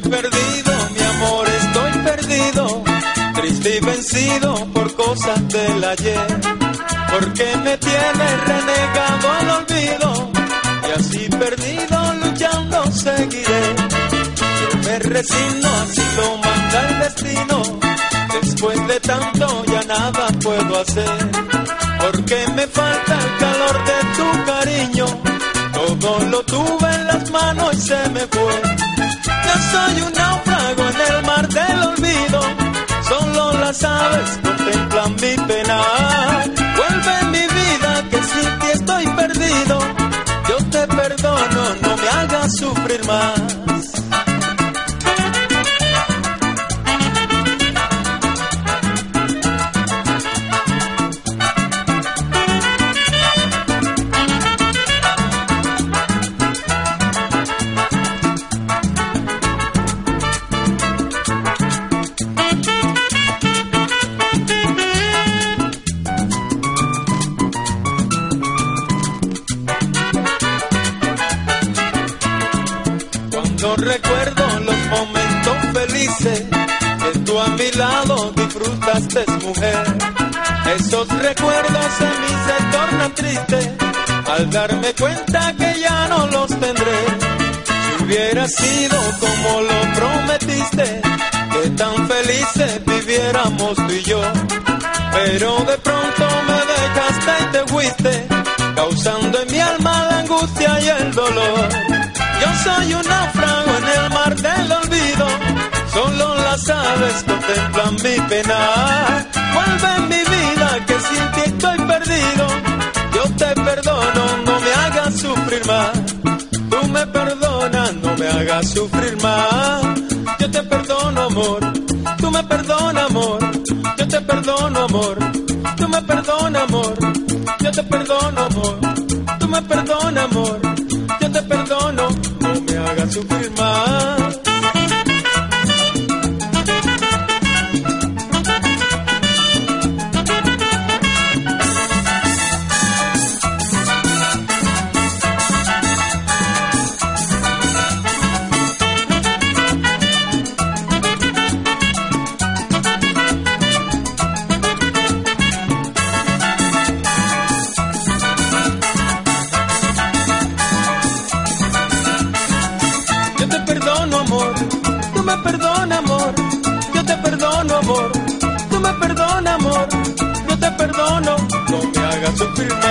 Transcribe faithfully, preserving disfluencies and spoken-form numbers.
perdido, mi amor, estoy perdido, triste y vencido por cosas del ayer, porque me tienes renegado al olvido, y así perdido luchando seguiré. Yo me resigno, así lo manda el destino, después de tanto ya nada puedo hacer, porque me falta el calor de tu cariño, todo lo tuve en las manos y se me fue. Yo soy un náufrago en el mar del olvido, solo las aves contemplan mi pena. Vuelve mi vida que sin ti estoy perdido, yo te perdono, no me hagas sufrir más. Recuerdo los momentos felices que tú a mi lado disfrutaste, mujer. Esos recuerdos en mí se tornan tristes al darme cuenta que ya no los tendré. Si hubiera sido como lo prometiste, que tan felices viviéramos tú y yo, pero de pronto me dejaste y te fuiste, causando en mi alma la angustia y el dolor. Yo soy un náufrago en el mar del olvido, solo las aves contemplan mi pena. Vuelve en mi vida que sin ti estoy perdido, yo te perdono, no me hagas sufrir más. Tú me perdonas, no me hagas sufrir más. Yo te perdono, amor, tú me perdonas, amor. Yo te perdono, amor, tú me perdonas, amor. Yo te perdono, amor, tú me perdonas, amor. Yo te perdono, no me hagas sufrir más. Tú me perdonas, amor, yo te perdono, no me hagas sufrir más.